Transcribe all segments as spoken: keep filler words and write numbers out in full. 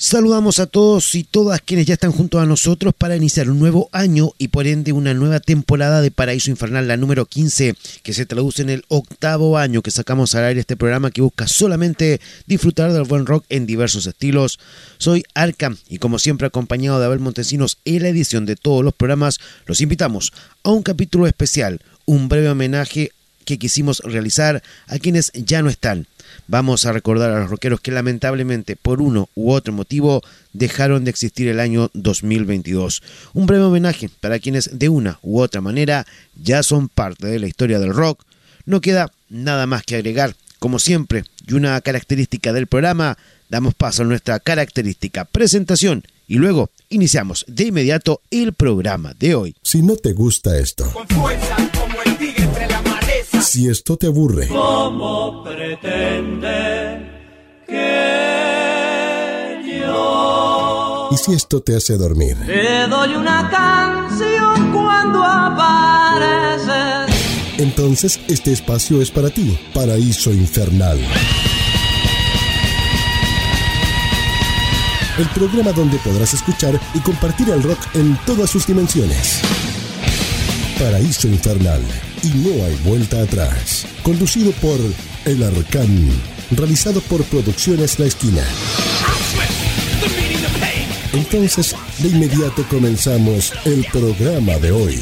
Saludamos a todos y todas quienes ya están junto a nosotros para iniciar un nuevo año y por ende una nueva temporada de Paraíso Infernal, la número quince, que se traduce en el octavo año que sacamos al aire este programa que busca solamente disfrutar del buen rock en diversos estilos. Soy Arkham y como siempre acompañado de Abel Montesinos en la edición de todos los programas, los invitamos a un capítulo especial, un breve homenaje que quisimos realizar a quienes ya no están. Vamos a recordar a los rockeros que lamentablemente por uno u otro motivo dejaron de existir el año dos mil veintidós. Un breve homenaje para quienes de una u otra manera ya son parte de la historia del rock. No queda nada más que agregar. Como siempre, y una característica del programa, damos paso a nuestra característica presentación y luego iniciamos de inmediato el programa de hoy. Si no te gusta esto, con fuerza como el tigre entre la maleza. Si esto te aburre, ¿cómo pretende que yo? Y si esto te hace dormir, Te doy una canción cuando apareces. Entonces este espacio es para ti. Paraíso Infernal, el programa donde podrás escuchar y compartir el rock en todas sus dimensiones. Paraíso Infernal, y no hay vuelta atrás. Conducido por El Arcán, realizado por Producciones La Esquina. Entonces, de inmediato comenzamos el programa de hoy.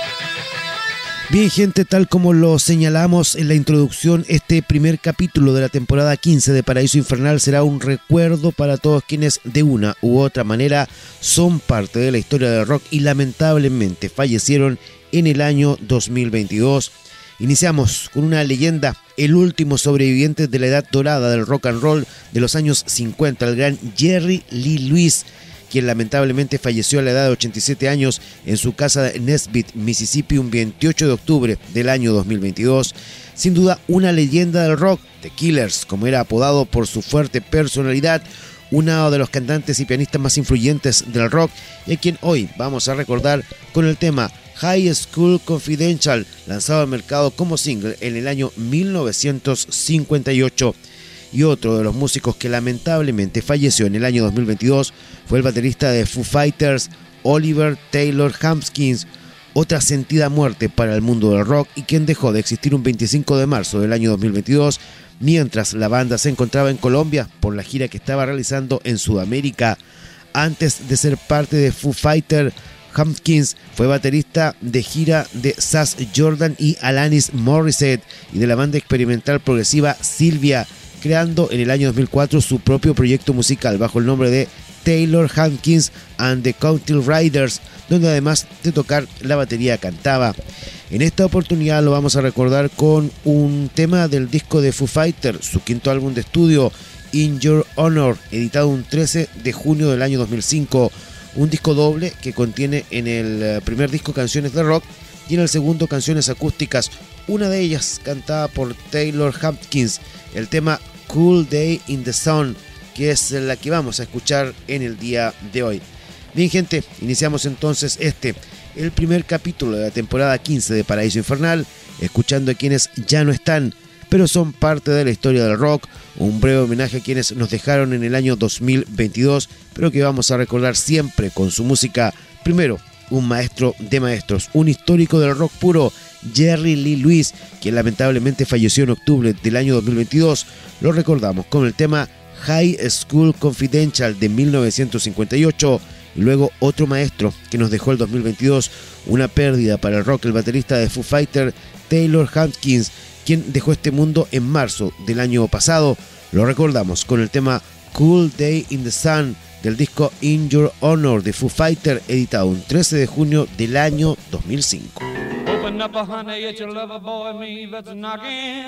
Bien, gente, tal como lo señalamos en la introducción, este primer capítulo de la temporada quince de Paraíso Infernal será un recuerdo para todos quienes de una u otra manera son parte de la historia del rock y lamentablemente fallecieron en el año dos mil veintidós. Iniciamos con una leyenda, el último sobreviviente de la edad dorada del rock and roll de los años cincuenta, el gran Jerry Lee Lewis, quien lamentablemente falleció a la edad de ochenta y siete años en su casa de Nesbitt, Mississippi, un veintiocho de octubre del año dos mil veintidós. Sin duda una leyenda del rock, The Killers, como era apodado por su fuerte personalidad, uno de los cantantes y pianistas más influyentes del rock, y a quien hoy vamos a recordar con el tema High School Confidential, lanzado al mercado como single en el año mil novecientos cincuenta y ocho. Y otro de los músicos que lamentablemente falleció en el año dos mil veintidós fue el baterista de Foo Fighters, Oliver Taylor Hopkins, otra sentida muerte para el mundo del rock y quien dejó de existir un veinticinco de marzo del año dos mil veintidós, mientras la banda se encontraba en Colombia por la gira que estaba realizando en Sudamérica. Antes de ser parte de Foo Fighters, Hopkins fue baterista de gira de Sass Jordan y Alanis Morissette y de la banda experimental progresiva Sylvia, creando en el año dos mil cuatro su propio proyecto musical bajo el nombre de Taylor Hopkins and the Country Riders, donde además de tocar la batería cantaba. En esta oportunidad lo vamos a recordar con un tema del disco de Foo Fighters, su quinto álbum de estudio, In Your Honor, editado un trece de junio del año dos mil cinco, un disco doble que contiene en el primer disco canciones de rock y en el segundo canciones acústicas, una de ellas cantada por Taylor Hopkins, el tema Cool Day in the Sun, que es la que vamos a escuchar en el día de hoy. Bien, gente, iniciamos entonces este, el primer capítulo de la temporada quince de Paraíso Infernal, escuchando a quienes ya no están, pero son parte de la historia del rock, un breve homenaje a quienes nos dejaron en el año dos mil veintidós, pero que vamos a recordar siempre con su música. Primero, un maestro de maestros, un histórico del rock puro, Jerry Lee Lewis, quien lamentablemente falleció en octubre del año dos mil veintidós. Lo recordamos con el tema High School Confidential de mil novecientos cincuenta y ocho, y luego otro maestro que nos dejó el dos mil veintidós, una pérdida para el rock, el baterista de Foo Fighters, Taylor Hopkins, quien dejó este mundo en marzo del año pasado. Lo recordamos con el tema Cool Day in the Sun del disco In Your Honor de Foo Fighters, editado un trece de junio del año dos mil cinco. Open up, honey, it's your lover boy, me that's knocking.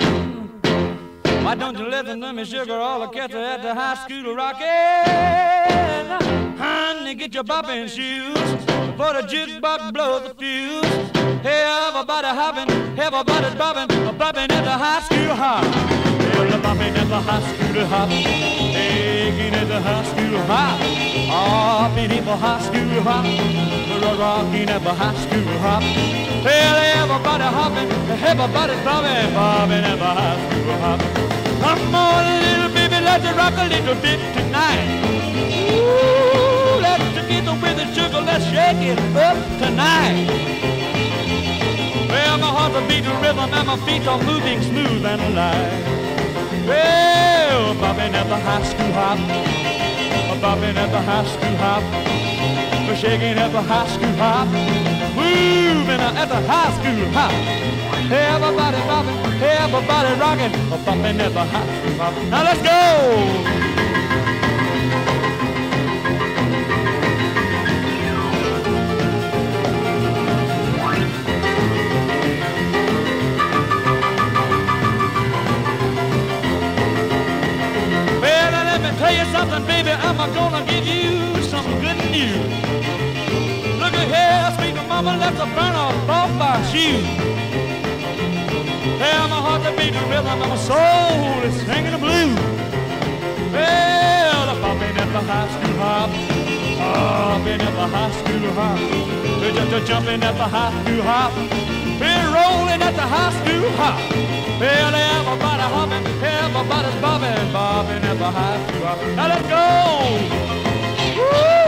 Why don't you listen to me, sugar, all the cats at the high school rocking? Honey, get your bopping shoes, for the jukebox blows the fuse. Hey, everybody hopping, everybody's bopping, bopping at the high school hop. Well, the bopping at the high school hop, taking at the high school hop, hopping at the high school hop, rocking at the high school hop. Well, everybody hopping, everybody's bopping, bopping at the high school hop. Come on, little baby, let's rock a little bit tonight. Ooh. it up tonight. Well, my heart's a beating rhythm and my feet are moving smooth and alive. Well, bobbing at the high school hop, bobbing at the high school hop, shaking at the high school hop, moving at the high school hop. Everybody bobbing, everybody rocking, bobbing at the high school hop. Now let's go! Tell you something, baby, I'm gonna give you some good news. Look at here, sweet mama, let's burn off off my shoes. Well, my heart's a beating rhythm and my soul is singing the blues. Well, I'm bobbing at the high school hop, bobbing at the high school hop, just jumping at the high school hop, we're rolling at the high school hop. Well, everybody hopping, everybody's bobbing, bobbing at the high school hop. Now let's go! Woo!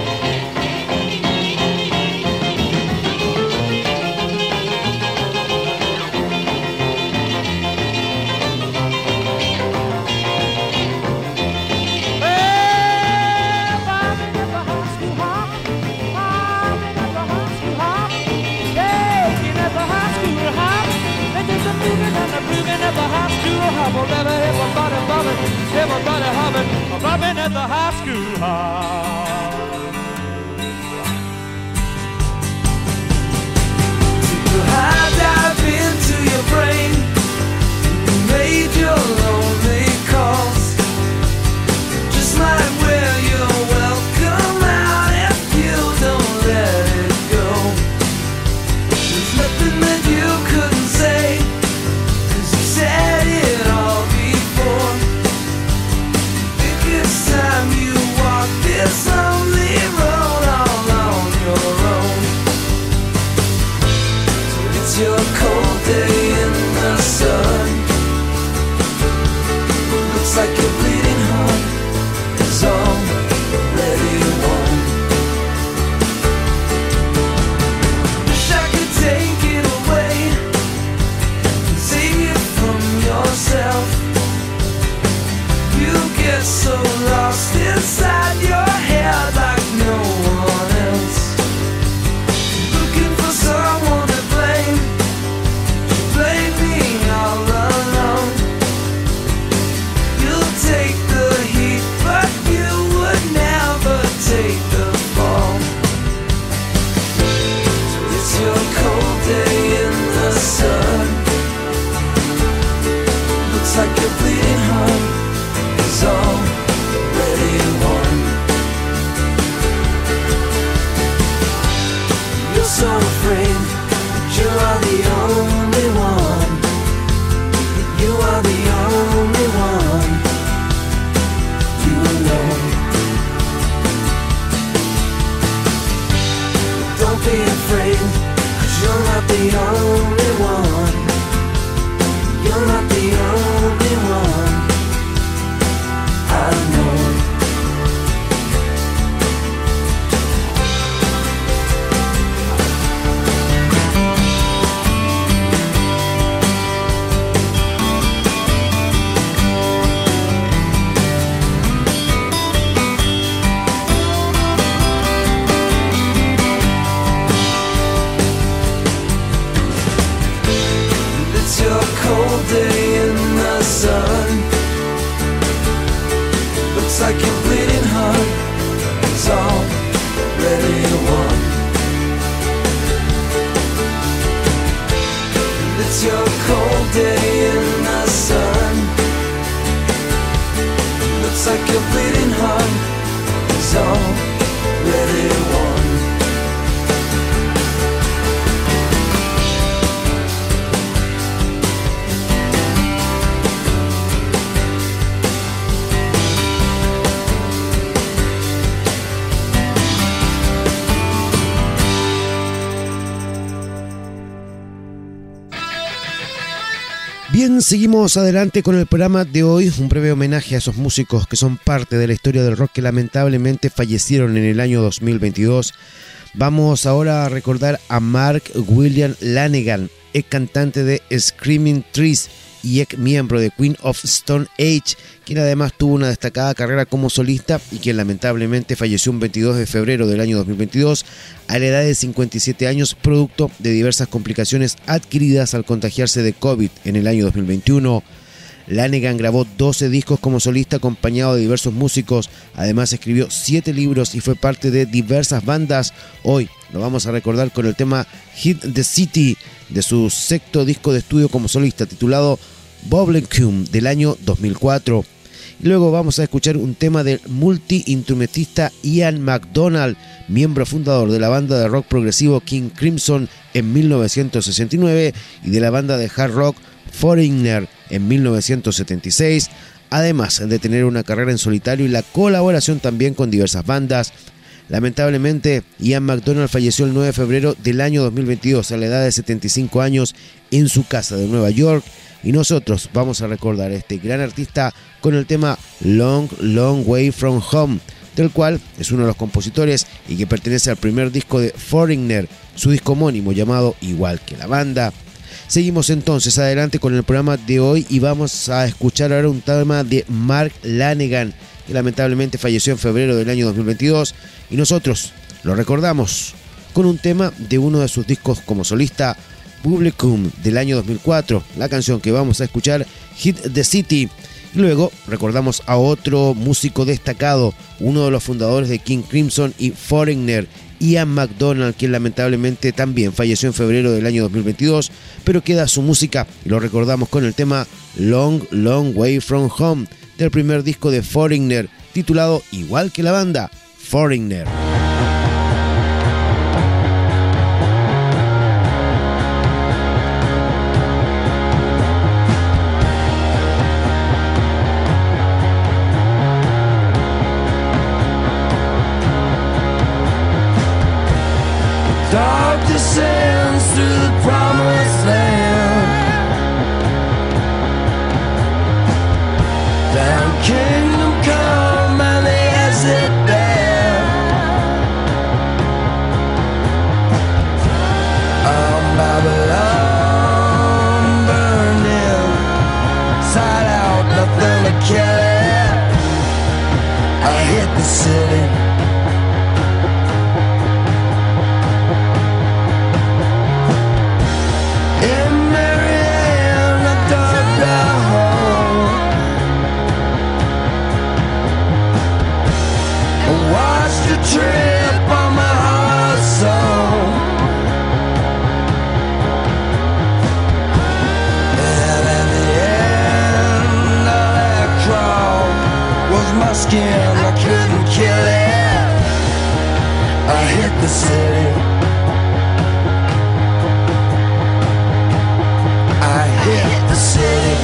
Well, bobbing at the high school hop, bobbing at the high school hop, shaking at the high school hop. Just a moving and a grooving at the high school hop. Oh, everybody bobbing, everybody hopping, bobbing at the high school hop. Took a high dive into your brain, you made your lonely calls. Just might wear your welcome out if you don't let it go. There's nothing that you couldn't say, said it all before. Think it's time you walk this lonely road all on your own. So it's your cold day in the sun. Looks like your bleeding heart is already won. Wish I could take it away, save you from yourself. You get so lost inside your head like no one else. Looking for someone to blame, you blame me all alone. You'll take the heat, but you would never take the fall. So it's your cold day in the sun. Looks like your bleeding heart is already won. You're so afraid that you are the only one. You are the only one. You alone. Don't be afraid, 'cause you're not the only one. You're not the only one. I know. It's your cold day in the sun. Looks like your bleeding heart is already won. It's your cold day in the sun. Looks like your bleeding heart is already won. Bien, seguimos adelante con el programa de hoy, un breve homenaje a esos músicos que son parte de la historia del rock que lamentablemente fallecieron en el año dos mil veintidós. Vamos ahora a recordar a Mark William Lanegan, ex cantante de Screaming Trees y ex miembro de Queen of Stone Age, quien además tuvo una destacada carrera como solista y quien lamentablemente falleció un veintidós de febrero del año dos mil veintidós a la edad de cincuenta y siete años, producto de diversas complicaciones adquiridas al contagiarse de COVID en el año dos mil veintiuno. Lanegan grabó doce discos como solista acompañado de diversos músicos, además escribió siete libros y fue parte de diversas bandas. Hoy lo vamos a recordar con el tema Hit the City de su sexto disco de estudio como solista titulado Bubblegum del año dos mil cuatro. Y luego vamos a escuchar un tema del multi-instrumentista Ian MacDonald, miembro fundador de la banda de rock progresivo King Crimson en mil novecientos sesenta y nueve y de la banda de hard rock Foreigner en mil novecientos setenta y seis, además de tener una carrera en solitario y la colaboración también con diversas bandas. Lamentablemente, Ian MacDonald falleció el nueve de febrero del año dos mil veintidós a la edad de setenta y cinco años en su casa de Nueva York, y nosotros vamos a recordar a este gran artista con el tema Long Long Way From Home, del cual es uno de los compositores y que pertenece al primer disco de Foreigner, su disco homónimo llamado igual que la banda. Seguimos entonces adelante con el programa de hoy y vamos a escuchar ahora un tema de Mark Lanegan, que lamentablemente falleció en febrero del año dos mil veintidós, y nosotros lo recordamos con un tema de uno de sus discos como solista, Bubblegum del año dos mil cuatro, la canción que vamos a escuchar, Hit the City. Y luego recordamos a otro músico destacado, uno de los fundadores de King Crimson y Foreigner, Ian MacDonald, quien lamentablemente también falleció en febrero del año dos mil veintidós, pero queda su música y lo recordamos con el tema Long Long Way From Home del primer disco de Foreigner, titulado igual que la banda, Foreigner. Dark descends through the promised land. Down kingdom come and they exit there. I'm Babylon burning, side out, nothing to kill it. I hit the city. Trip on my heart song, and at the end of that crawl was my skin. I couldn't kill it. I hit the city. I hit the city.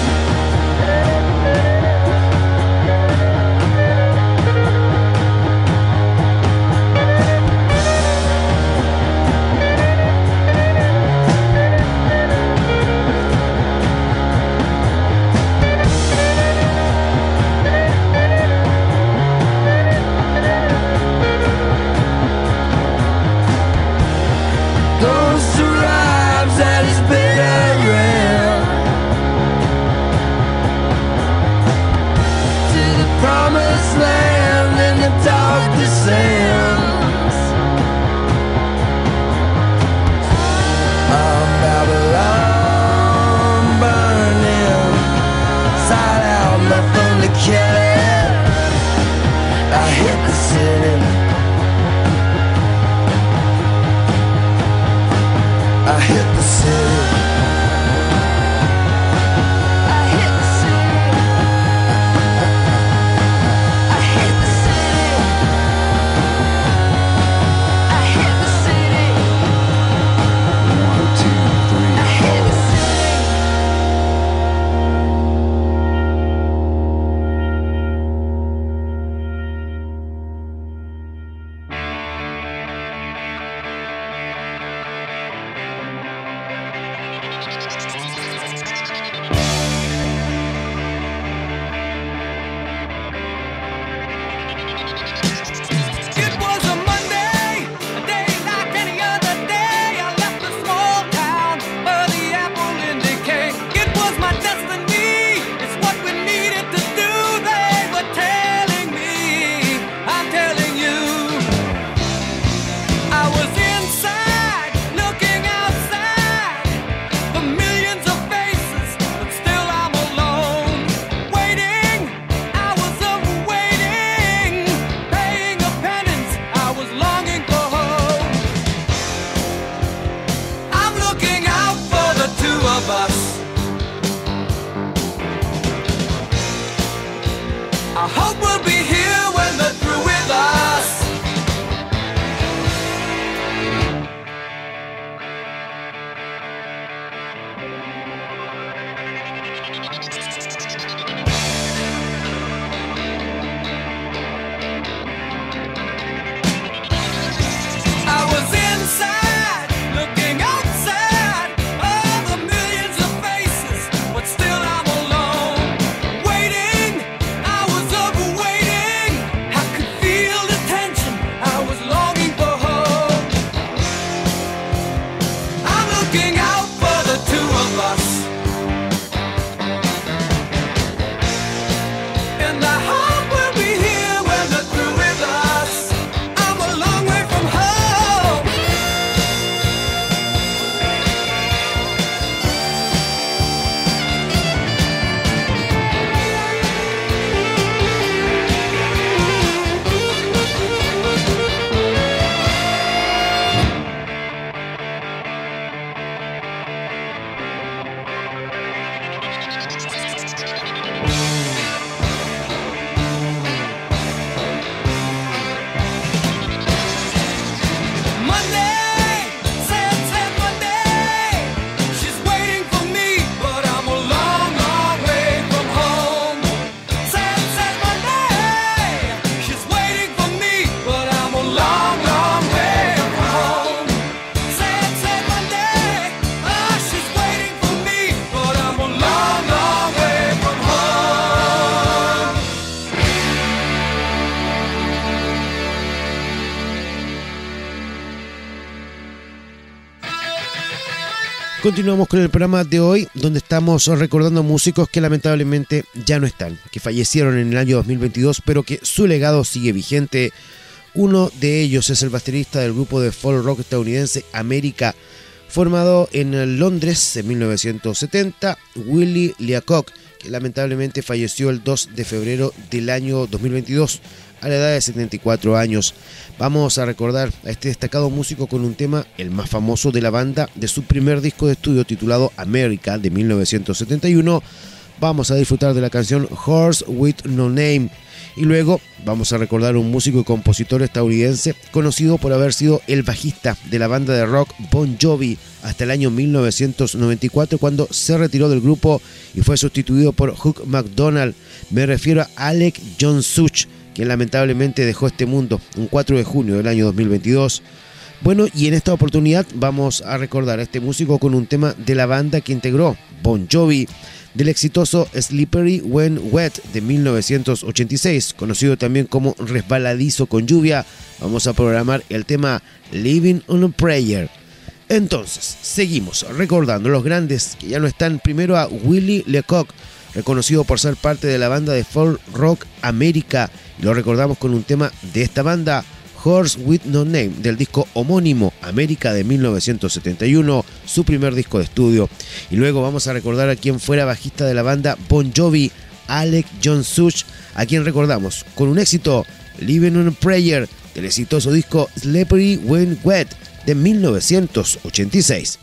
Continuamos con el programa de hoy, donde estamos recordando músicos que lamentablemente ya no están, que fallecieron en el año dos mil veintidós, pero que su legado sigue vigente. Uno de ellos es el baterista del grupo de folk rock estadounidense America, formado en Londres en mil novecientos setenta, Willie Leacock, que lamentablemente falleció el dos de febrero del año dos mil veintidós a la edad de setenta y cuatro años. Vamos a recordar a este destacado músico con un tema, el más famoso de la banda, de su primer disco de estudio titulado America de mil novecientos setenta y uno. Vamos a disfrutar de la canción Horse with No Name. Y luego vamos a recordar a un músico y compositor estadounidense conocido por haber sido el bajista de la banda de rock Bon Jovi hasta el año mil novecientos noventa y cuatro, cuando se retiró del grupo y fue sustituido por Hugh McDonald. Me refiero a Alec John Such, quien lamentablemente dejó este mundo un cuatro de junio del año dos mil veintidós. Bueno, y en esta oportunidad vamos a recordar a este músico con un tema de la banda que integró Bon Jovi, del exitoso Slippery When Wet de mil novecientos ochenta y seis, conocido también como Resbaladizo con Lluvia. Vamos a programar el tema Living on a Prayer. Entonces, seguimos recordando los grandes que ya no están. Primero a Willie Leacock, reconocido por ser parte de la banda de folk rock America. Lo recordamos con un tema de esta banda, Horse with No Name, del disco homónimo America de mil novecientos setenta y uno, su primer disco de estudio. Y luego vamos a recordar a quien fuera bajista de la banda Bon Jovi, Alec John Such, a quien recordamos con un éxito, Living on a Prayer, del exitoso disco Slippery When Wet de mil novecientos ochenta y seis.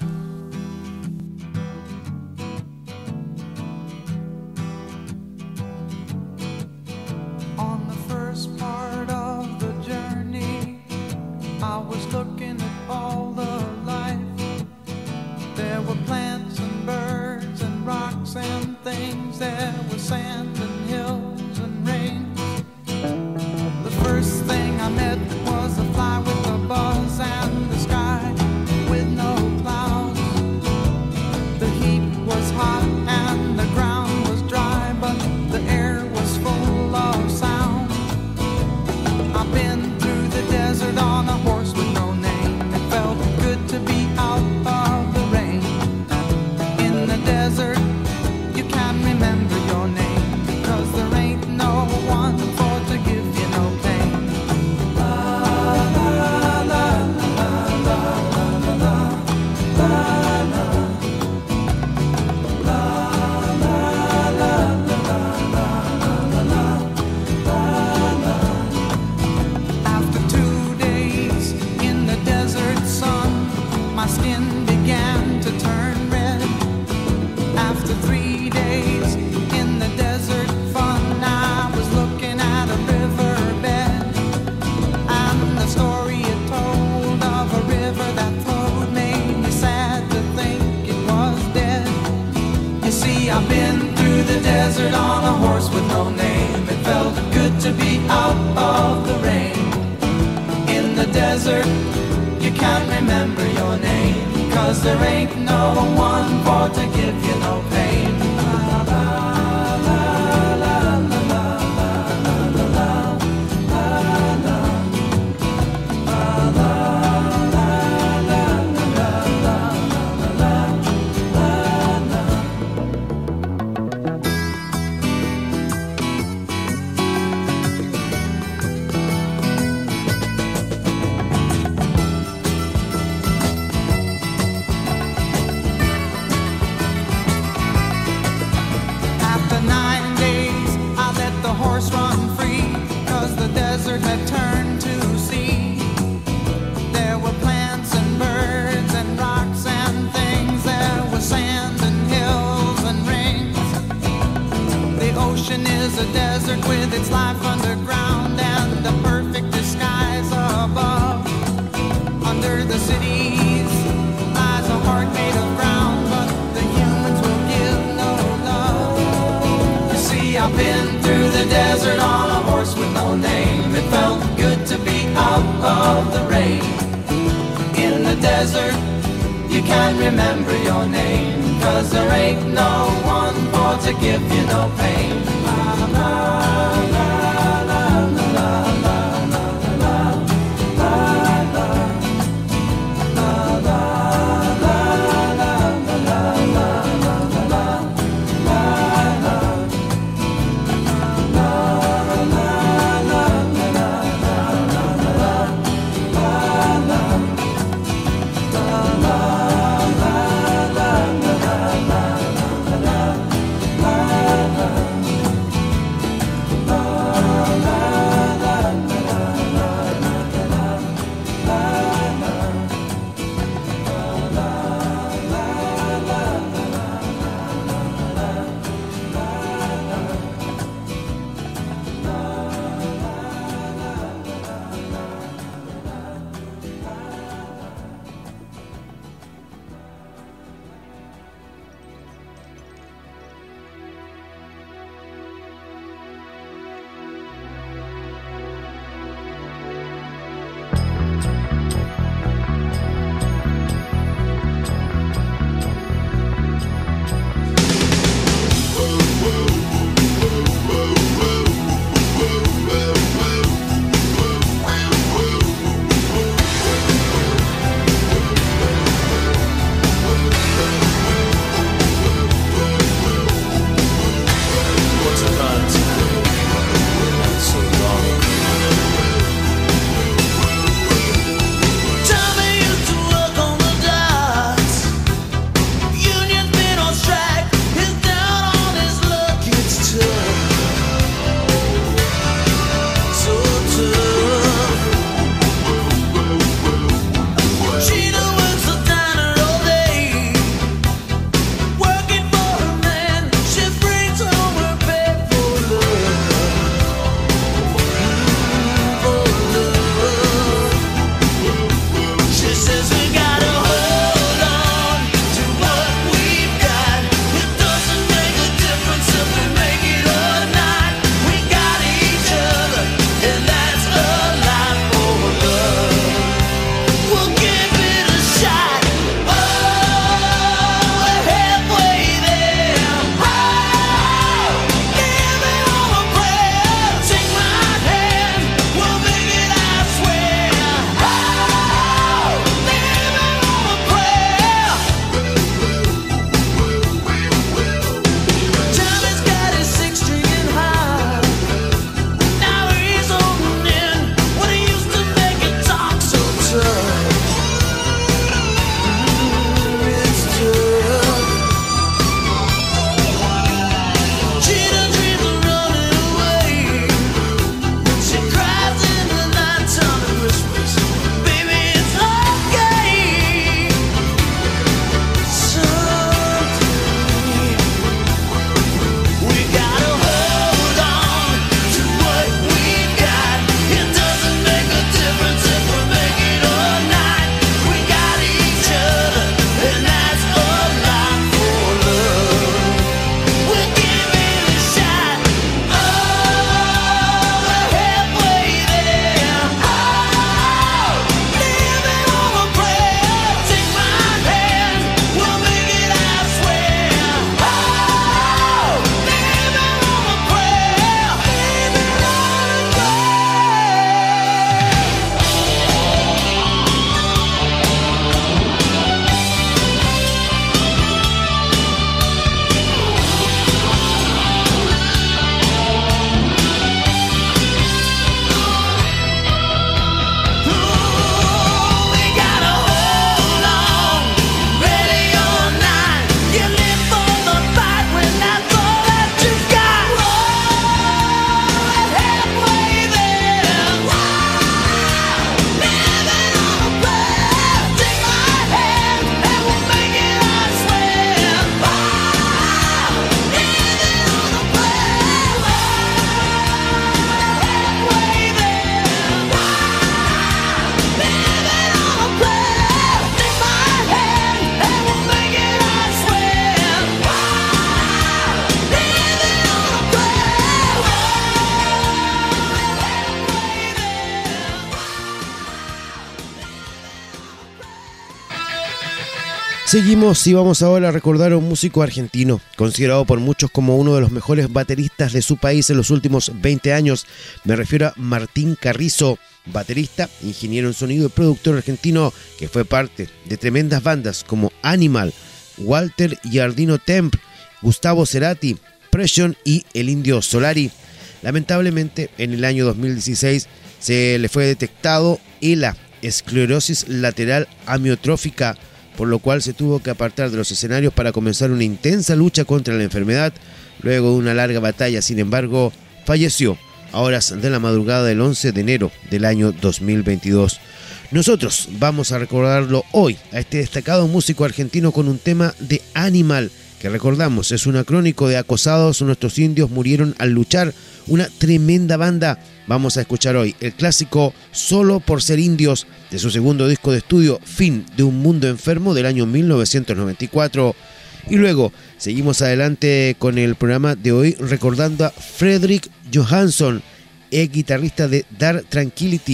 Seguimos y vamos ahora a recordar a un músico argentino, considerado por muchos como uno de los mejores bateristas de su país en los últimos veinte años. Me refiero a Martín Carrizo, baterista, ingeniero en sonido y productor argentino que fue parte de tremendas bandas como Animal, Walter y Ardino Temp, Gustavo Cerati, Pression y El Indio Solari. Lamentablemente, en el año dos mil dieciséis se le fue detectado ELA, esclerosis lateral amiotrófica, por lo cual se tuvo que apartar de los escenarios para comenzar una intensa lucha contra la enfermedad. Luego de una larga batalla, sin embargo, falleció a horas de la madrugada del once de enero del año dos mil veintidós. Nosotros vamos a recordarlo hoy, a este destacado músico argentino, con un tema de Animal, que recordamos es un acrónico de Acosados, nuestros indios murieron al luchar, una tremenda banda. Vamos a escuchar hoy el clásico Solo por ser indios, de su segundo disco de estudio, Fin de un mundo enfermo, del año mil novecientos noventa y cuatro. Y luego seguimos adelante con el programa de hoy recordando a Fredrik Johansson, ex guitarrista de Dark Tranquillity,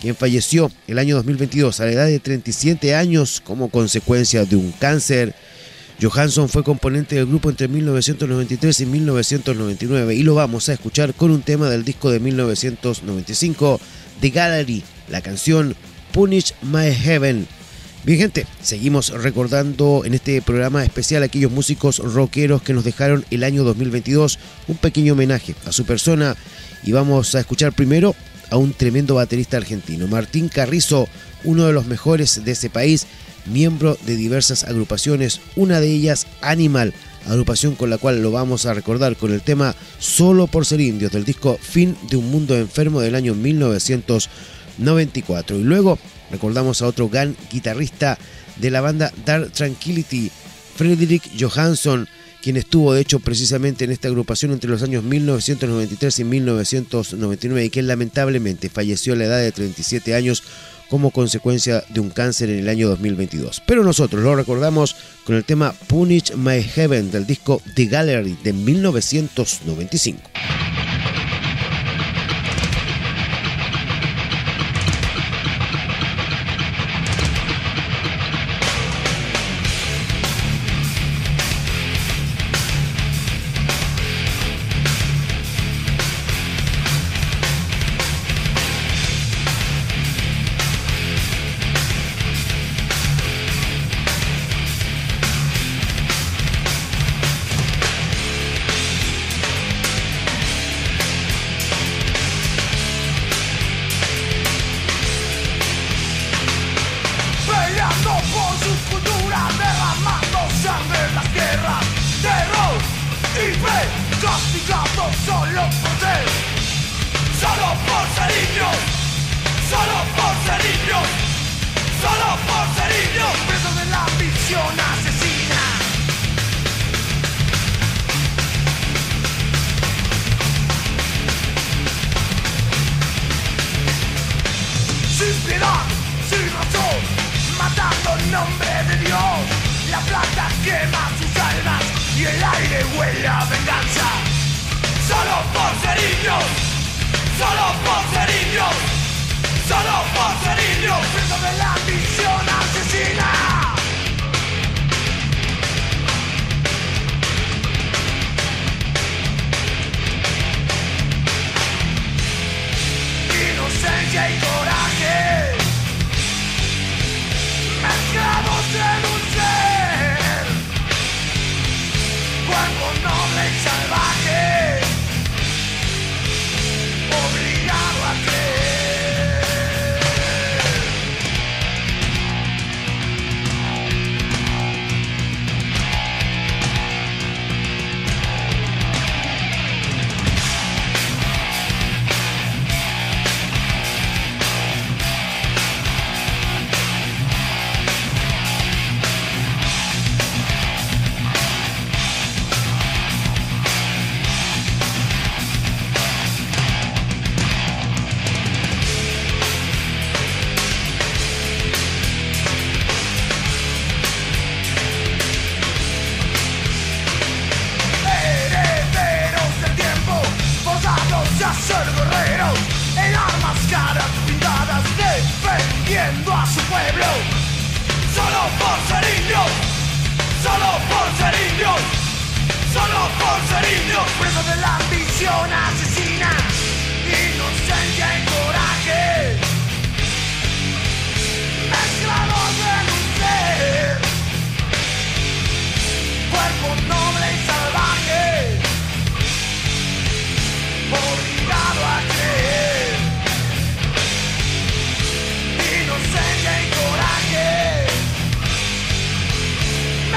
quien falleció el año dos mil veintidós a la edad de treinta y siete años como consecuencia de un cáncer. Johansson fue componente del grupo entre mil novecientos noventa y tres y mil novecientos noventa y nueve y lo vamos a escuchar con un tema del disco de mil novecientos noventa y cinco, The Gallery, la canción Punish My Heaven. Bien, gente, seguimos recordando en este programa especial a aquellos músicos rockeros que nos dejaron el año dos mil veintidós, un pequeño homenaje a su persona, y vamos a escuchar primero a un tremendo baterista argentino, Martín Carrizo, uno de los mejores de ese país, miembro de diversas agrupaciones, una de ellas Animal, agrupación con la cual lo vamos a recordar con el tema Solo por ser indios del disco Fin de un mundo enfermo del año mil novecientos noventa y cuatro. Y luego recordamos a otro gran guitarrista de la banda Dark Tranquillity, Fredrik Johansson, quien estuvo de hecho precisamente en esta agrupación entre los años mil novecientos noventa y tres y mil novecientos noventa y nueve y quien lamentablemente falleció a la edad de treinta y siete años como consecuencia de un cáncer en el año dos mil veintidós. Pero nosotros lo recordamos con el tema Punish My Heaven del disco The Gallery de mil novecientos noventa y cinco.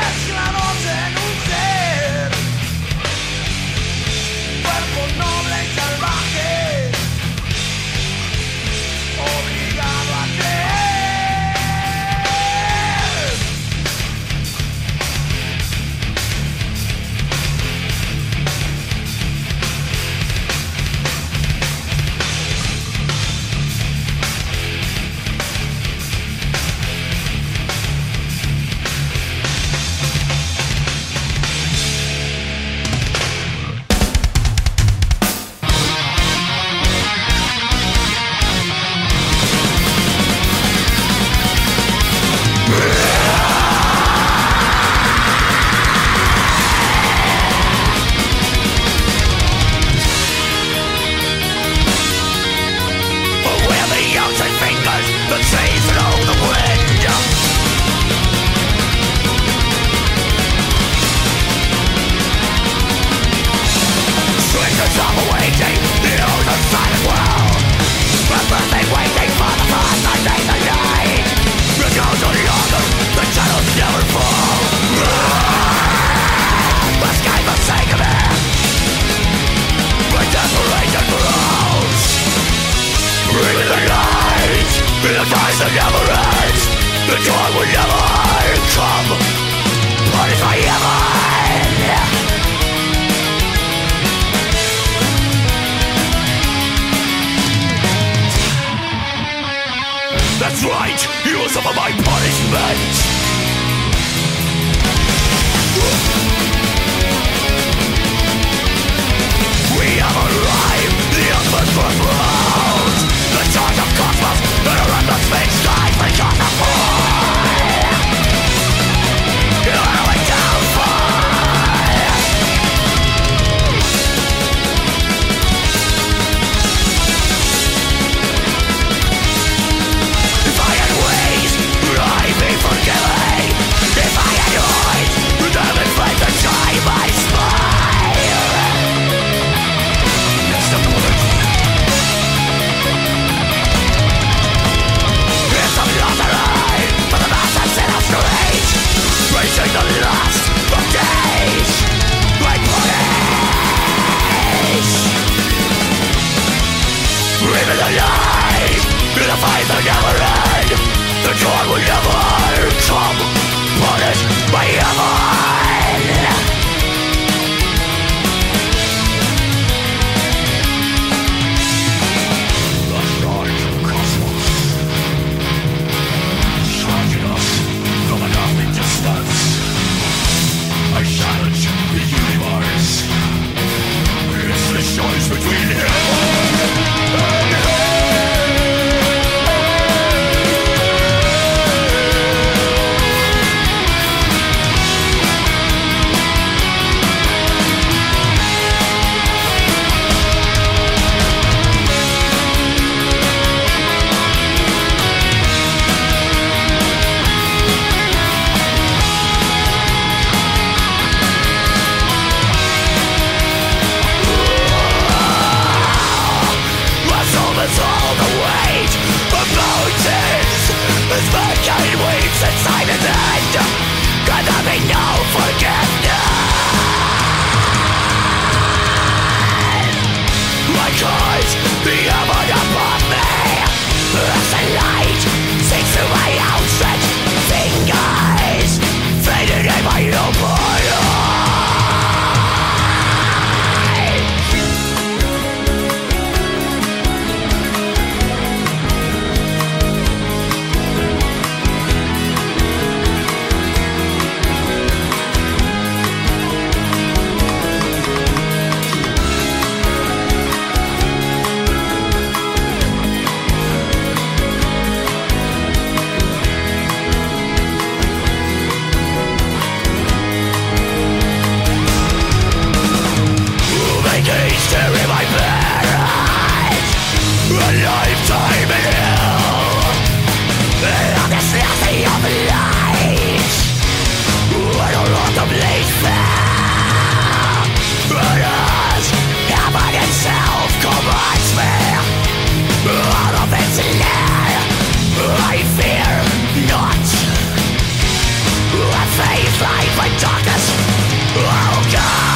Mezclados en un ser, cuerpo noble y that never ends. The dawn will never come. Punish my heaven. That's right, you will suffer my punishment. We have arrived, the ultimate crossroads. The charge of cosmos, and a endless fate skies because of fire. You're a downfall. If I had ways, would I be forgiven? If I had eyes, would I have fled to shine my smile? It's the moment. It's a lottery for the masses in our streets, racing the last of days like punish. Breathing the light in a fight that never end. The dawn will never come. Punish by heaven. The charge of cosmos, charging us from an earthly distance. I challenge the universe. It's the choice between heaven and hell. All the weight of mountains as mankind waits inside an end. Can there be no forgiveness? Because the heaven above me, as the light sinks through my outstretched fingers, fading in my open eye. Tearing my parents, a lifetime in hell. On the snazzy of light, I don't want to bleed fair. But as heaven itself commands me, out of its lair, I fear not. A faith light my darkness, oh God.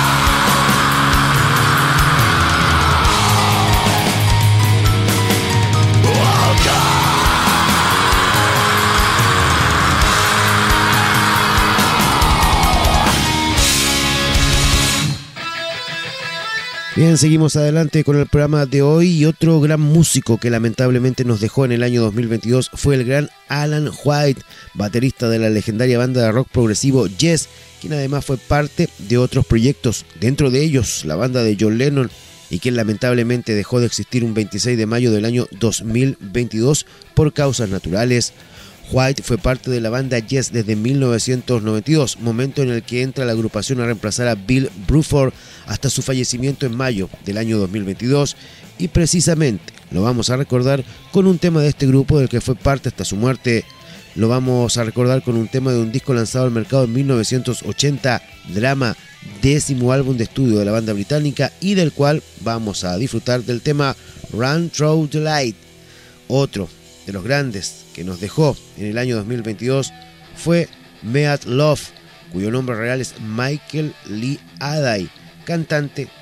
Bien, seguimos adelante con el programa de hoy y otro gran músico que lamentablemente nos dejó en el año dos mil veintidós fue el gran Alan White, baterista de la legendaria banda de rock progresivo Yes, quien además fue parte de otros proyectos, dentro de ellos la banda de John Lennon, y quien lamentablemente dejó de existir un veintiséis de mayo del año dos mil veintidós por causas naturales. White fue parte de la banda Yes desde mil novecientos noventa y dos, momento en el que entra la agrupación a reemplazar a Bill Bruford hasta su fallecimiento en mayo del año dos mil veintidós, y precisamente lo vamos a recordar con un tema de este grupo del que fue parte hasta su muerte. Lo vamos a recordar con un tema de un disco lanzado al mercado en mil novecientos ochenta, Drama, décimo álbum de estudio de la banda británica, y del cual vamos a disfrutar del tema Run Through the Light. Otro de los grandes que nos dejó en el año dos mil veintidós fue Meat Loaf, cuyo nombre real es Michael Lee Adai, cantante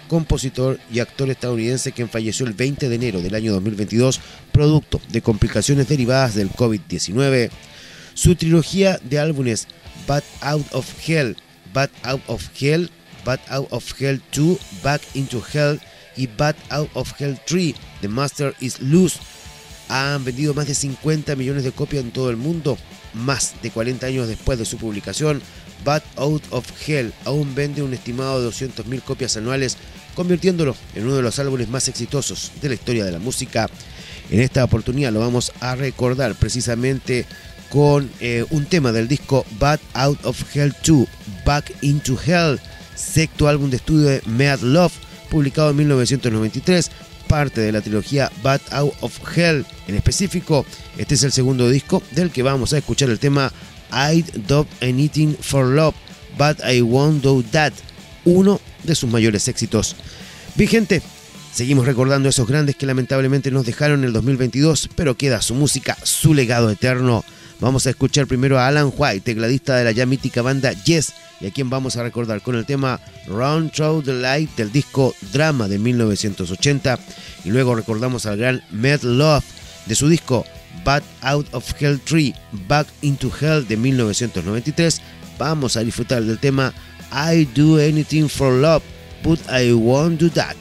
compositor y actor estadounidense quien falleció el veinte de enero del año dos mil veintidós producto de complicaciones derivadas del COVID diecinueve. Su trilogía de álbumes Bat Out of Hell, Bat Out of Hell, Bat Out of Hell dos, Back into Hell y Bat Out of Hell tres, The Master is Loose, han vendido más de cincuenta millones de copias en todo el mundo. Más de cuarenta años después de su publicación, Bat Out of Hell aún vende un estimado de doscientas mil copias anuales, convirtiéndolo en uno de los álbumes más exitosos de la historia de la música. En esta oportunidad lo vamos a recordar precisamente con eh, un tema del disco Bat Out of Hell dos, Back into Hell, sexto álbum de estudio de Mad Love, publicado en mil novecientos noventa y tres, parte de la trilogía Bat Out of Hell. En específico, este es el segundo disco del que vamos a escuchar el tema I'd Do Anything for Love, But I Won't Do That, uno de sus mayores éxitos. Bien, gente, seguimos recordando esos grandes que lamentablemente nos dejaron en el dos mil veintidós, pero queda su música, su legado eterno. Vamos a escuchar primero a Alan White, tecladista de la ya mítica banda Yes, y a quien vamos a recordar con el tema Run Through the Light del disco Drama de mil novecientos ochenta, y luego recordamos al gran Mad Love de su disco Bat Out of Hell tres, Back into Hell de mil novecientos noventa y tres. Vamos a disfrutar del tema I Do Anything for Love, But I Won't Do That.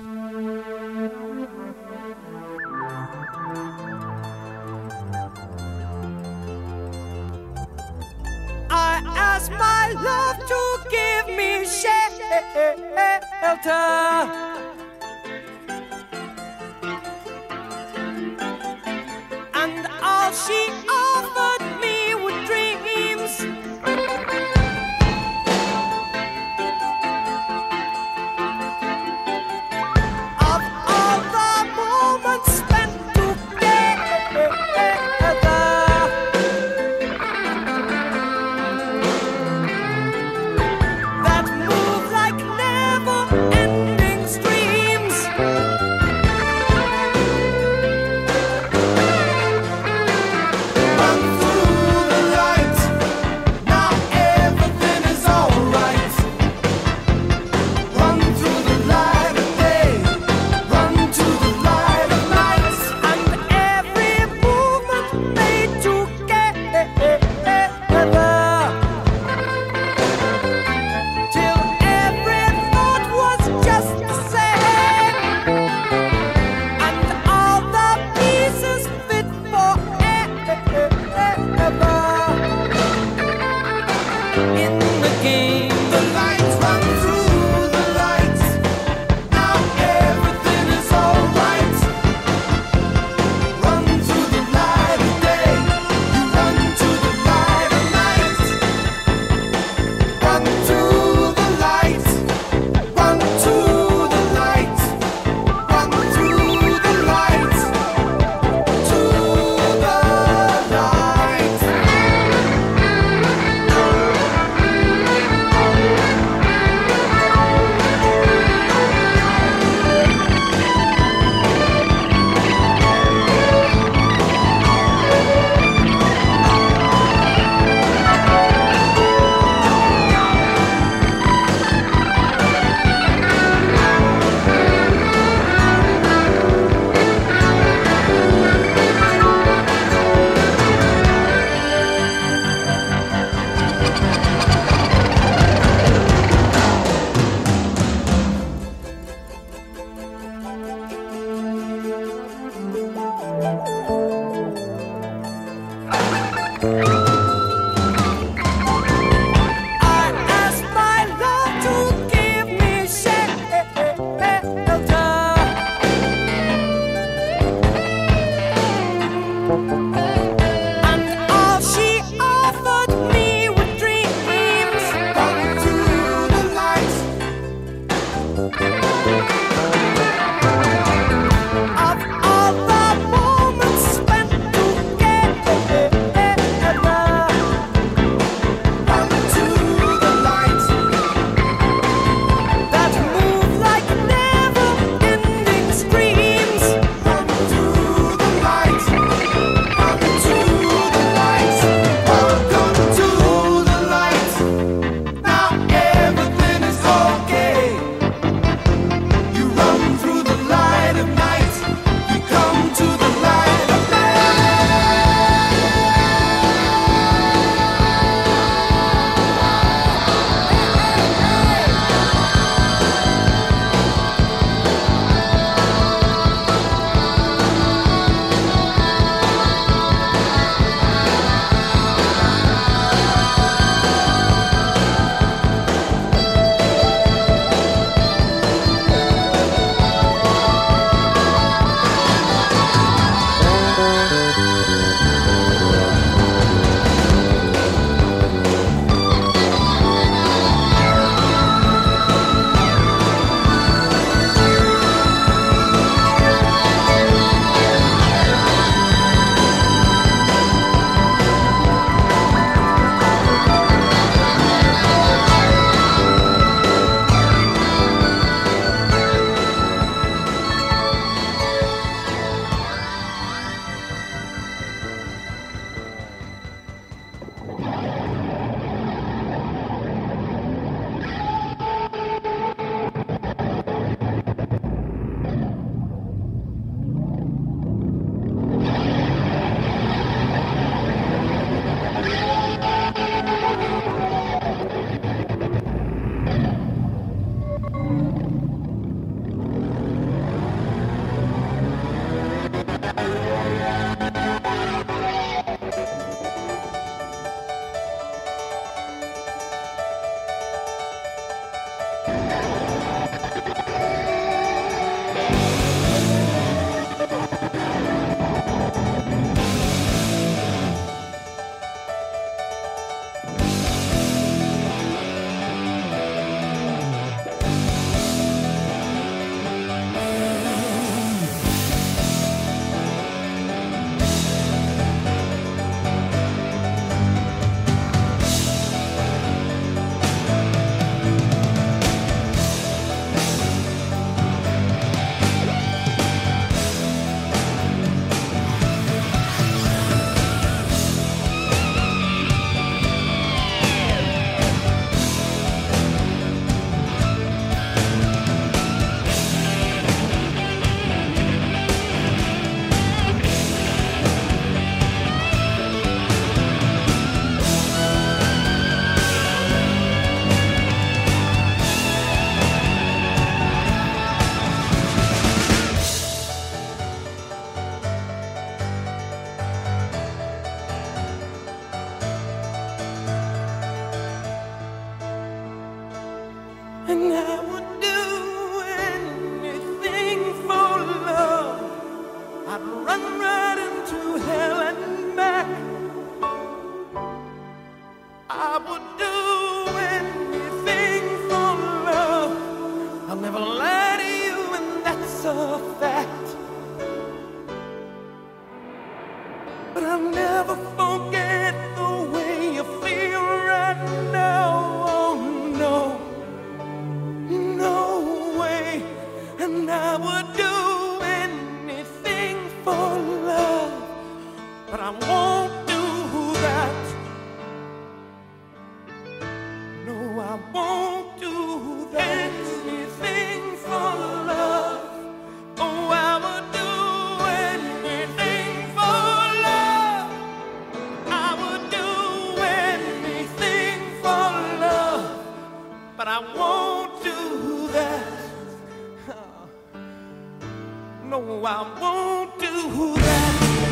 I ask my love to give me shelter, and all she offered me were dreams. Of all the moments spent together, that move like never-ending streams. Run through the light, now everything is alright. Run through the light of day, run to the light of night, and every movement made together, till every thought was just the same, and all the pieces fit forever in the game. The lights run through the lights, now everything is alright. Run through the light of day, you run to the light of night. Run to the light, run to the light, run through the light, to the light. I'll never forget the way you feel right now. Oh no, no way. And I would do anything for love, but I won't do that. No, I won't do that. Anything for love. Oh, I would do anything for love. I would do anything for love, but I won't do that. No, I won't do that.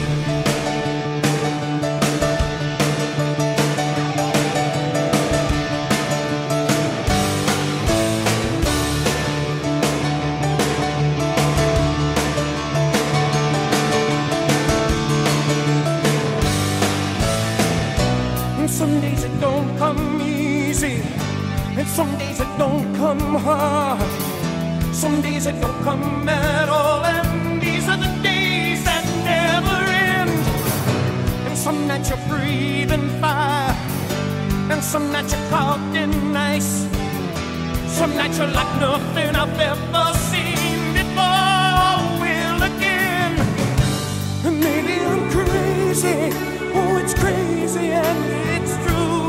Some days it don't come easy, and some days it don't come hard. Some days it don't come at all, and these are the days that never end. And some nights you're breathing fire, and some nights you're caught in ice. Some nights you're like nothing I've ever seen before. Will again, and maybe I'm crazy. Oh, it's crazy and it's true.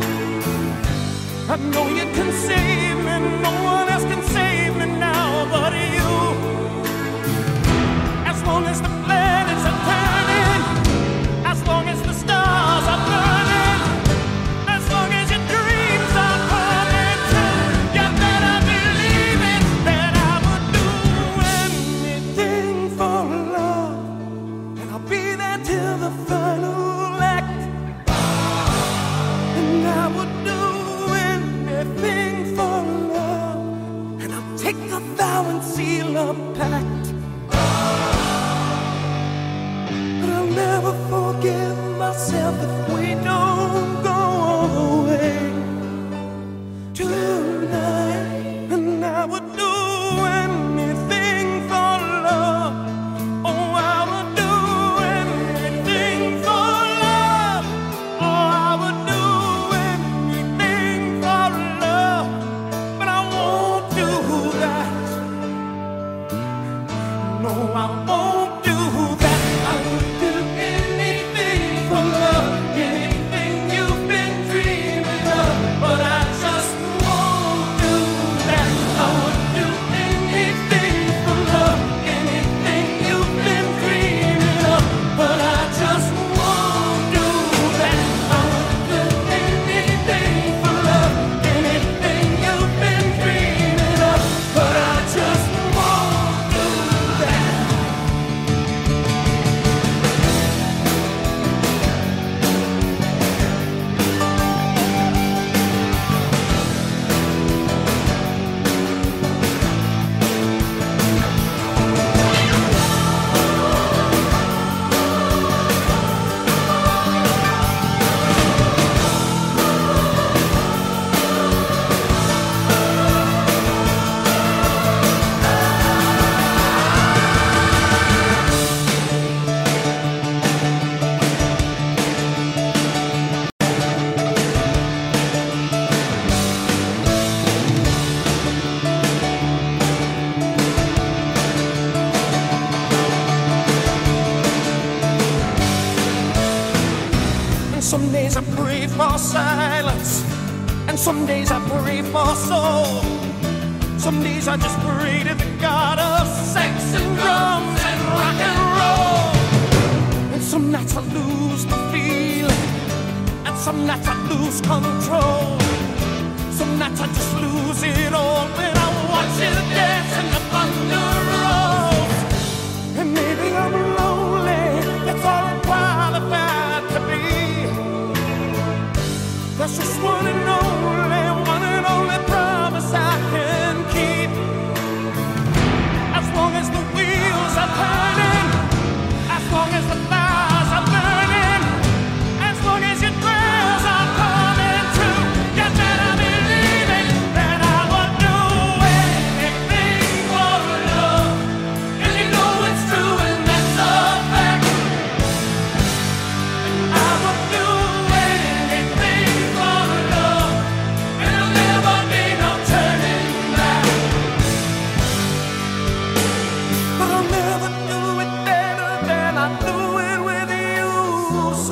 I know you can save me, no one else can save me now but you. As long as the planets are turning, as long as the stars are burning, as long as your dreams are coming true, you better believe it, that I would do anything for love. And I'll be there till the final. I would do anything for love, and I'll take a vow and seal a pact. But I'll never forgive myself if we don't go away tonight. And I would do anything for love. Oh, I would do anything for love. Oh, I would do I won't do that. I would do anything for love, anything you've been dreaming of, but I just won't do that. I would do anything for love, anything you've been dreaming of, but I just won't do that. I would do anything for love, anything you've been dreaming of, but I just won't do that. Some days I pray for silence, and some days I pray for soul. Some days I just pray to the God of sex and drums and rock and roll. And some nights I lose the feeling, and some nights I lose control. Some nights I just lose it all when I watch you dance and the thunder rolls. And maybe I'm lonely, that's all I'm qualified to be. That's just one and only, one and only promise I can keep. As long as the wheels are turning, as long as the fires are burning, as long as your prayers are coming true, you better believe it, that I would do anything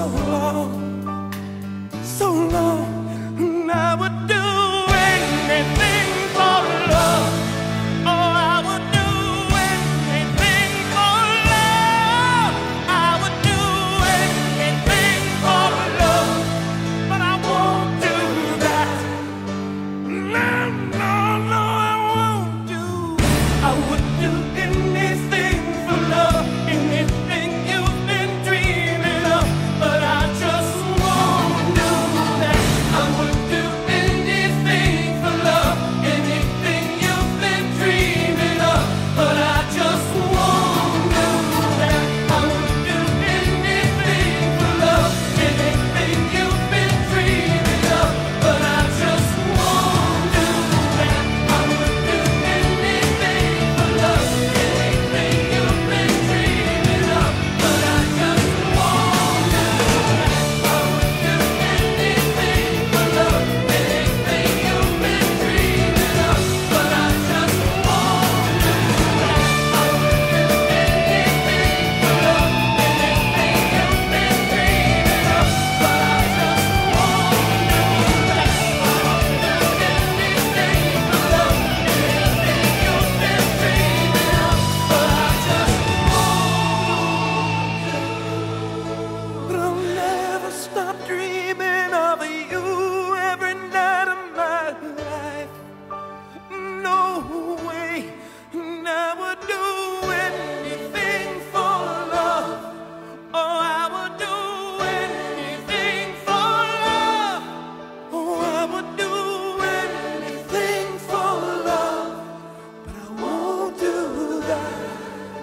long, so long, and I would do anything for love. Oh, I would do anything for love. I would do anything for love, but I won't do that. No, no, no, I won't do. I would do anything for love, anything you've been dreaming of, but I just won't do that. I would do anything for love, anything you've been dreaming of, but I just won't do that. I would do anything for love, anything you've been dreaming of, but I just won't do that. I would do anything for love, anything you've been dreaming of, but I just won't do that. I would do anything for love, anything you've been dreaming of, but I just won't do that. I would do anything for love, anything you've been dreaming of, but I just won't do that. I would do anything for love, anything you've been dreaming of, but I just won't. But I'll never stop dreaming of you every night of my life. No way, and I would do anything for love. Oh, I would do anything for love. Oh, I would do anything for love, but I won't do that.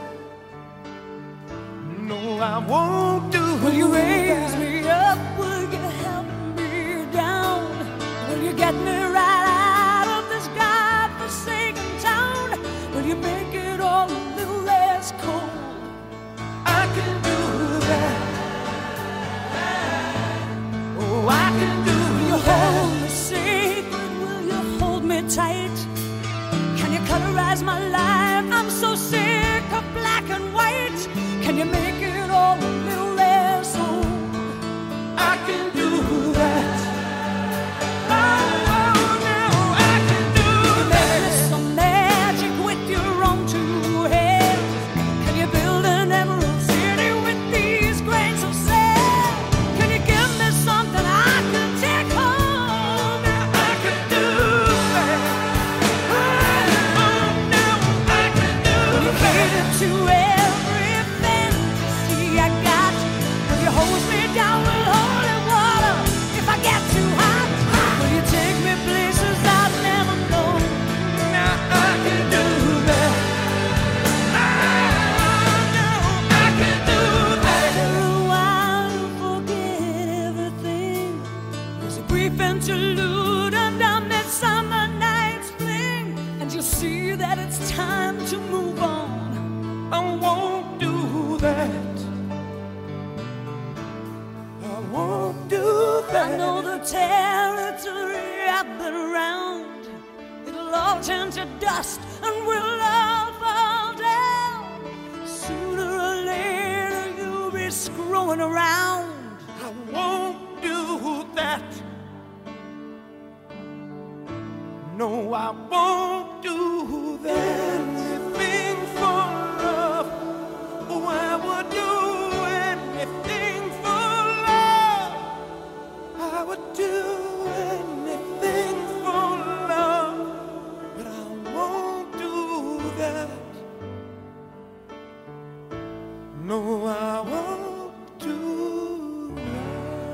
No, I won't do. Will you raise me up? Will you help me down? Will you get me right out of this godforsaken town? Will you make it all a little less cold? I can do that. Oh, I can do Will you that. hold me sacred? Will you hold me tight? Can you colorize my life? I'm so sick of black and white. Can you make it all a little less old? I can do that. Oh, oh, no, I can do that. There's some magic with your own two hands. Can you build an emerald city with these grains of sand? Can you give me something I can take home? I can do that. Oh, oh, no, I can do Will you that. cater to every fantasy I got? Will you hose me down with holy water if I get too hot? Will you take me places I've never known? Now I can do that. Oh, no, I can do that. After a while you forget everything. There's a brief interlude and a midsummer night's fling, and you see that it's time to move on. I won't do that. I won't do that. I know the territory I've been around. It'll all turn to dust and we'll all fall down. Sooner or later you'll be screwing around. I won't do that. No, I won't do that. Anything for love. Oh, I would do anything for love. I would do anything for love, but I won't do that. No, I won't do that.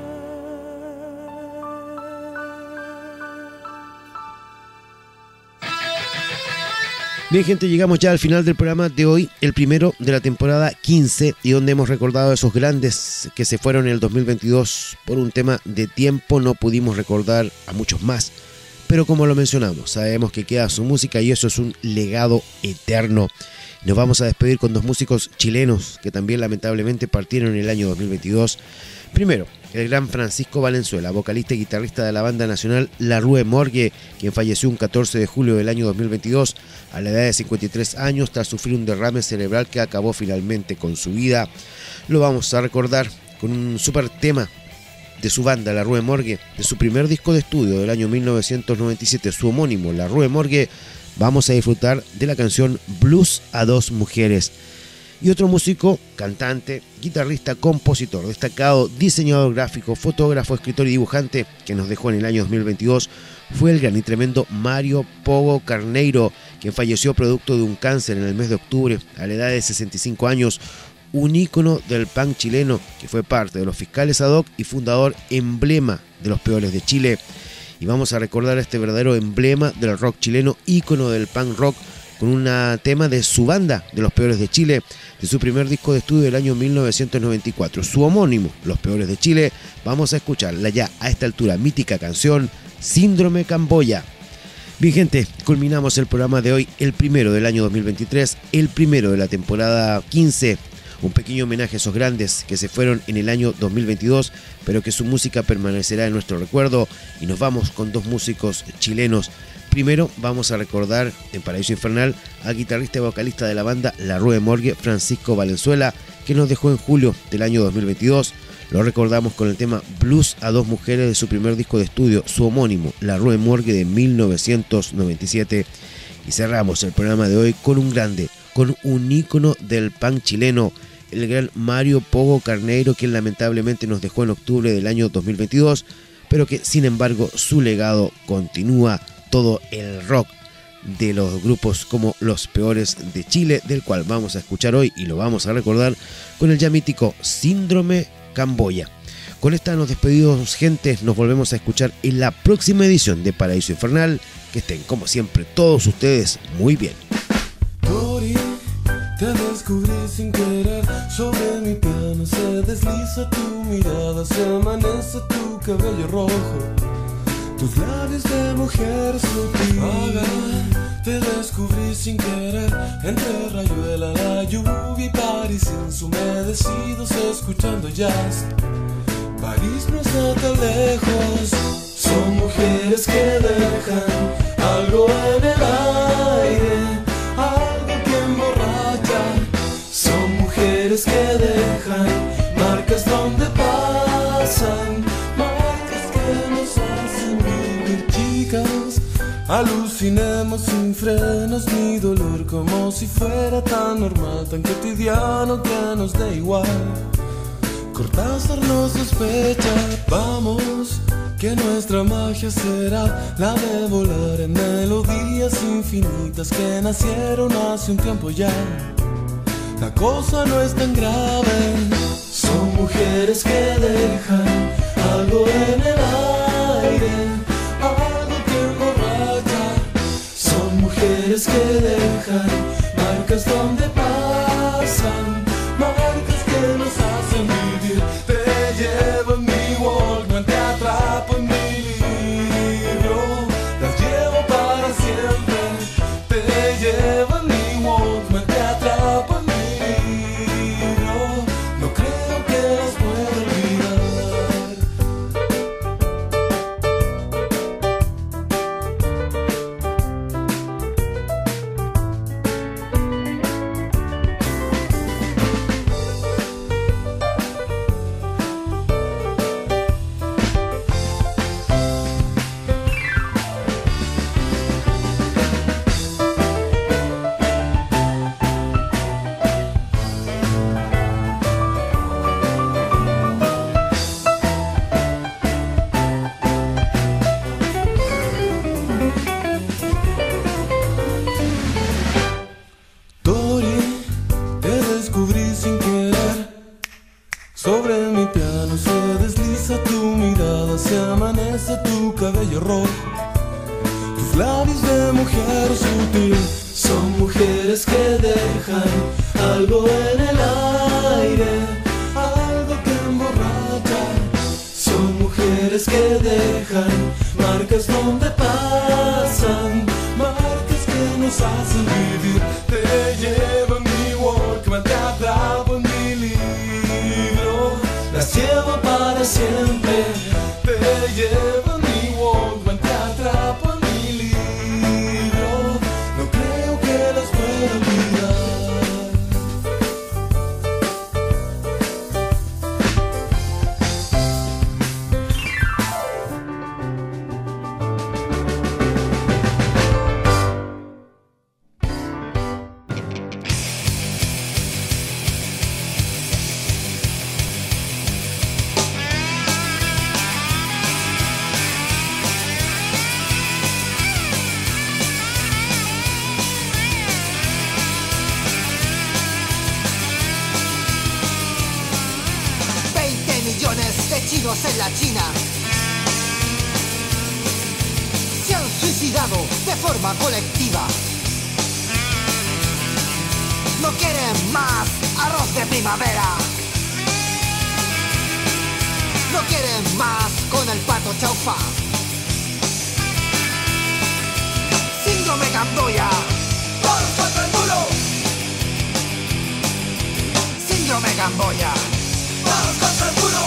Bien, gente, llegamos ya al final del programa de hoy, el primero de la temporada quince, y donde hemos recordado a esos grandes que se fueron en el dos mil veintidós. Por un tema de tiempo no pudimos recordar a muchos más, pero como lo mencionamos, sabemos que queda su música y eso es un legado eterno. Nos vamos a despedir con dos músicos chilenos que también lamentablemente partieron en el año dos mil veintidós. Primero, el gran Francisco Valenzuela, vocalista y guitarrista de la banda nacional La Rue Morgue, quien falleció un catorce de julio del año dos mil veintidós a la edad de cincuenta y tres años tras sufrir un derrame cerebral que acabó finalmente con su vida. Lo vamos a recordar con un super tema de su banda, La Rue Morgue, de su primer disco de estudio del año mil novecientos noventa y siete, su homónimo, La Rue Morgue. Vamos a disfrutar de la canción Blues a dos mujeres. Y otro músico, cantante, guitarrista, compositor, destacado, diseñador gráfico, fotógrafo, escritor y dibujante que nos dejó en el año dos mil veintidós fue el gran y tremendo Mario Pogo Carneiro, quien falleció producto de un cáncer en el mes de octubre a la edad de sesenta y cinco años, un ícono del punk chileno que fue parte de los Fiscales Ad Hoc y fundador emblema de los Peores de Chile. Y vamos a recordar a este verdadero emblema del rock chileno, ícono del punk rock, con un tema de su banda, de Los Peores de Chile, de su primer disco de estudio del año mil novecientos noventa y cuatro, su homónimo, Los Peores de Chile. Vamos a escuchar la ya a esta altura mítica canción Síndrome Camboya. Bien, gente, culminamos el programa de hoy, el primero del año dos mil veintitrés, el primero de la temporada quince. Un pequeño homenaje a esos grandes que se fueron en el año dos mil veintidós, pero que su música permanecerá en nuestro recuerdo. Y nos vamos con dos músicos chilenos. Primero vamos a recordar en Paraíso Infernal al guitarrista y vocalista de la banda La Rue Morgue, Francisco Valenzuela, que nos dejó en julio del año dos mil veintidós. Lo recordamos con el tema Blues a dos mujeres de su primer disco de estudio, su homónimo, La Rue Morgue de mil novecientos noventa y siete. Y cerramos el programa de hoy con un grande, con un ícono del punk chileno, el gran Mario Pogo Carneiro, quien lamentablemente nos dejó en octubre del año dos mil veintidós, pero que sin embargo su legado continúa. Todo el rock de los grupos como Los Peores de Chile, del cual vamos a escuchar hoy y lo vamos a recordar con el ya mítico Síndrome Camboya. Con esta nos despedimos, gente, nos volvemos a escuchar en la próxima edición de Paraíso Infernal. Que estén como siempre todos ustedes muy bien. Tori, te descubrí sin querer, sobre mi piano se desliza tu mirada, se amanece tu cabello rojo, tus labios de mujer sutil. Aga, te descubrí sin querer, entre rayuela, la lluvia y París ensumedecidos escuchando jazz. París no está tan lejos, son mujeres que dejan algo en el aire, algo que emborracha. Son mujeres que dejan marcas donde pasan, marcas que nos hacen vivir. Chicas, alucinemos sin frenos ni dolor, como si fuera tan normal, tan cotidiano que nos dé igual. Cortázar nos sospecha, vamos, que nuestra magia será la de volar en melodías infinitas que nacieron hace un tiempo ya. La cosa no es tan grave, son mujeres que dejan algo en el aire, algo que emborracha. Son mujeres que dejan marcas donde pasan, marcas que nos hacen vivir. Te llevo en mi Walkman, te atrapo en mi libro, las llevo para siempre. Te llevo en mi Walkman, te atrapo en mi libro, no creo que las pueda olvidar. de chinos en la China se han suicidado de forma colectiva. No quieren más arroz de primavera. No quieren más con el pato chaufa. Síndrome Camboya. Todos contra el muro. Síndrome Camboya. Todos contra el muro.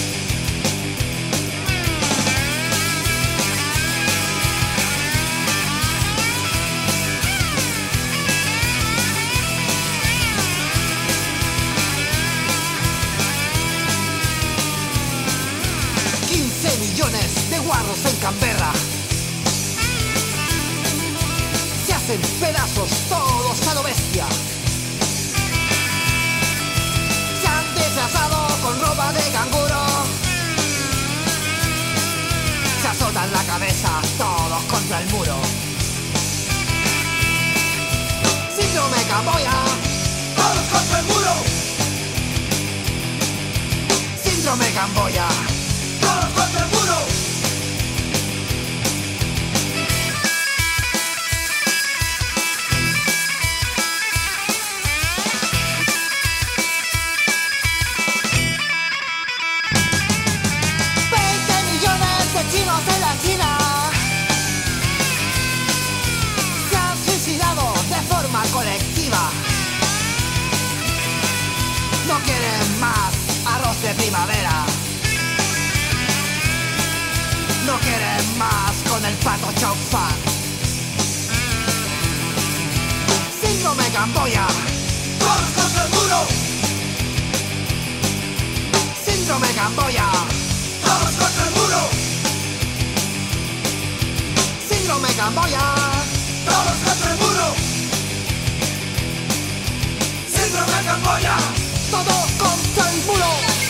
quince millones de guarros en Canberra. Se hacen pedazos todos a lo bestia. Se han disfrazado con ropa de canguro. Se azotan la cabeza todos contra el muro. Síndrome Camboya. Todos contra el muro. Síndrome Camboya. Todos contra el muro. veinte millones de chinos en la China se han suicidado de forma colectiva. No quieren más arroz de primavera. No quieren más con el pato chow fan. Síndrome Camboya. Todos contra el muro. Síndrome Camboya. Todos contra el muro. Síndrome Camboya. Todos contra el muro. Síndrome Camboya. Todos contra el muro.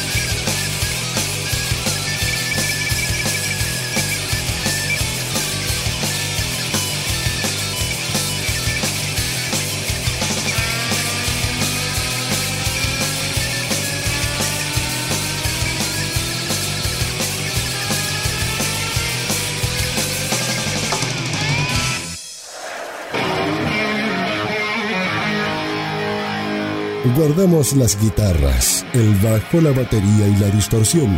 Guardamos las guitarras, el bajo, la batería y la distorsión.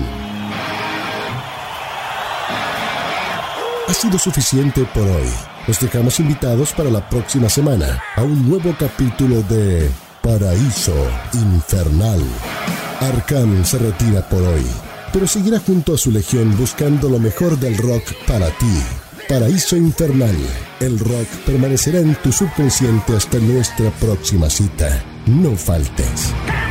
Ha sido suficiente por hoy. Los dejamos invitados para la próxima semana a un nuevo capítulo de Paraíso Infernal. Arkham se retira por hoy, pero seguirá junto a su legión buscando lo mejor del rock para ti. Paraíso Infernal. El rock permanecerá en tu subconsciente hasta nuestra próxima cita. No faltes.